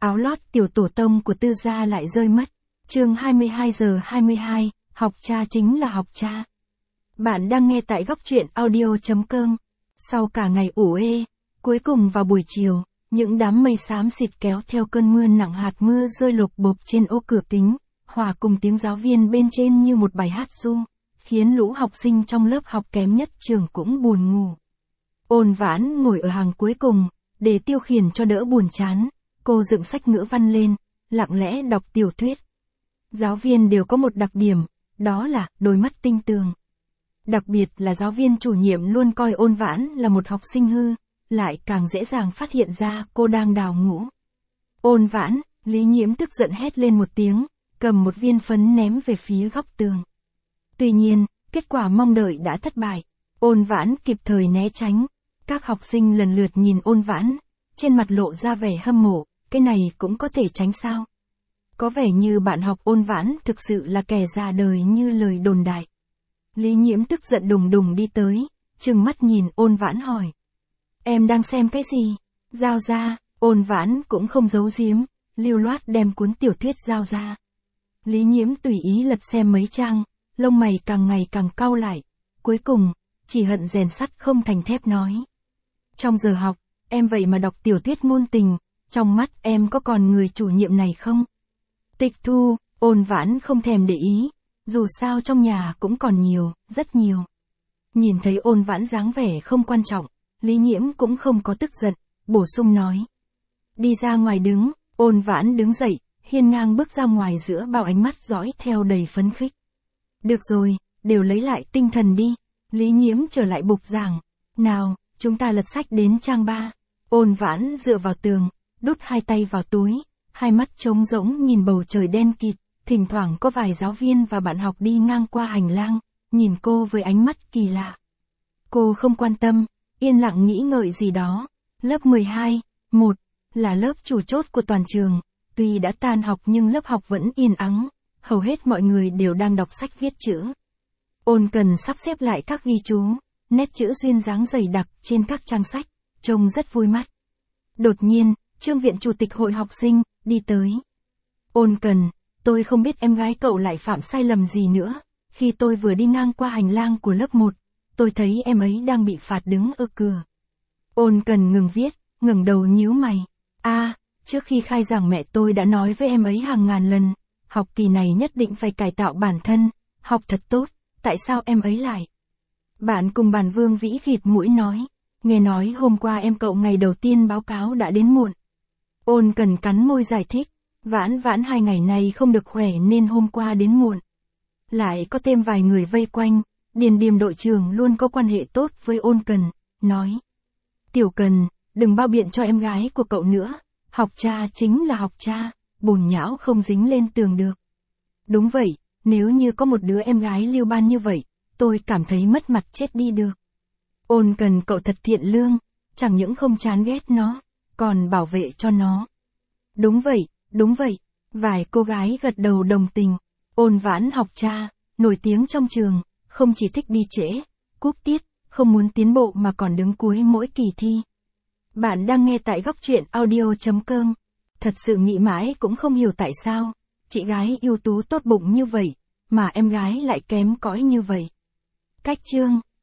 Áo lót tiểu tổ tông của Tư gia lại rơi mất. Chương 22:22, học cha chính là học cha. Bạn đang nghe tại góc truyện audio.com. Sau cả ngày ủ ê, cuối cùng vào buổi chiều, những đám mây xám xịt kéo theo cơn mưa nặng, hạt mưa rơi lộp bộp trên ô cửa kính, hòa cùng tiếng giáo viên bên trên như một bài hát ru, khiến lũ học sinh trong lớp học kém nhất trường cũng buồn ngủ. Ôn Vãn ngồi ở hàng cuối cùng, để tiêu khiển cho đỡ buồn chán, cô dựng sách ngữ văn lên, lặng lẽ đọc tiểu thuyết. Giáo viên đều có một đặc điểm, đó là đôi mắt tinh tường. Đặc biệt là giáo viên chủ nhiệm luôn coi Ôn Vãn là một học sinh hư, lại càng dễ dàng phát hiện ra cô đang đào ngũ. Ôn Vãn, Lý Nhiễm tức giận hét lên một tiếng, cầm một viên phấn ném về phía góc tường. Tuy nhiên, kết quả mong đợi đã thất bại. Ôn Vãn kịp thời né tránh. Các học sinh lần lượt nhìn Ôn Vãn, trên mặt lộ ra vẻ hâm mộ, cái này cũng có thể tránh sao? Có vẻ như bạn học Ôn Vãn thực sự là kẻ già đời như lời đồn đại. Lý Nhiễm tức giận đùng đùng đi tới, trừng mắt nhìn Ôn Vãn hỏi. Em đang xem cái gì? Giao ra. Ôn Vãn cũng không giấu giếm, lưu loát đem cuốn tiểu thuyết giao ra. Lý Nhiễm tùy ý lật xem mấy trang, lông mày càng ngày càng cau lại. Cuối cùng, chỉ hận rèn sắt không thành thép nói. Trong giờ học, em vậy mà đọc tiểu thuyết ngôn tình, trong mắt em có còn người chủ nhiệm này không? Tịch thu. Ôn Vãn không thèm để ý, dù sao trong nhà cũng còn nhiều, rất nhiều. Nhìn thấy Ôn Vãn dáng vẻ không quan trọng, Lý Nhiễm cũng không có tức giận, bổ sung nói. Đi ra ngoài đứng. Ôn Vãn đứng dậy, hiên ngang bước ra ngoài giữa bao ánh mắt dõi theo đầy phấn khích. Được rồi, đều lấy lại tinh thần đi. Lý Nhiễm trở lại bục giảng. Nào, chúng ta lật sách đến trang 3. Ôn Vãn dựa vào tường, đút hai tay vào túi, hai mắt trống rỗng nhìn bầu trời đen kịt, thỉnh thoảng có vài giáo viên và bạn học đi ngang qua hành lang, nhìn cô với ánh mắt kỳ lạ. Cô không quan tâm, yên lặng nghĩ ngợi gì đó. Lớp 12, 1, là lớp chủ chốt của toàn trường, tuy đã tan học nhưng lớp học vẫn yên ắng, hầu hết mọi người đều đang đọc sách viết chữ. Ôn Cần sắp xếp lại các ghi chú, nét chữ duyên dáng dày đặc trên các trang sách, trông rất vui mắt. Đột nhiên, Trương viện chủ tịch hội học sinh, đi tới. Ôn Cần, tôi không biết em gái cậu lại phạm sai lầm gì nữa, khi tôi vừa đi ngang qua hành lang của lớp 1, tôi thấy em ấy đang bị phạt đứng ở cửa. Ôn Cần ngừng viết, ngẩng đầu nhíu mày. Trước khi khai giảng mẹ tôi đã nói với em ấy hàng ngàn lần, học kỳ này nhất định phải cải tạo bản thân, học thật tốt, tại sao em ấy lại? Bạn cùng bàn Vương Vĩ khịt mũi nói, nghe nói hôm qua em cậu ngày đầu tiên báo cáo đã đến muộn. Ôn Cần cắn môi giải thích, Vãn 2 ngày nay không được khỏe nên hôm qua đến muộn. Lại có thêm vài người vây quanh, Điền Điềm đội trưởng luôn có quan hệ tốt với Ôn Cần, nói. Tiểu Cần, đừng bao biện cho em gái của cậu nữa, học cha chính là học cha, bùn nhão không dính lên tường được. Đúng vậy, nếu như có một đứa em gái Lưu Ban như vậy, tôi cảm thấy mất mặt chết đi được. Ôn Cần cậu thật thiện lương, chẳng những không chán ghét nó, còn bảo vệ cho nó. Đúng vậy, vài cô gái gật đầu đồng tình. Ôn Vãn học cha, nổi tiếng trong trường, không chỉ thích đi trễ, cúp tiết, không muốn tiến bộ mà còn đứng cuối mỗi kỳ thi. Bạn đang nghe tại góc truyện audio.com. Thật sự nghĩ mãi cũng không hiểu tại sao, chị gái ưu tú tốt bụng như vậy, mà em gái lại kém cỏi như vậy. Cách chương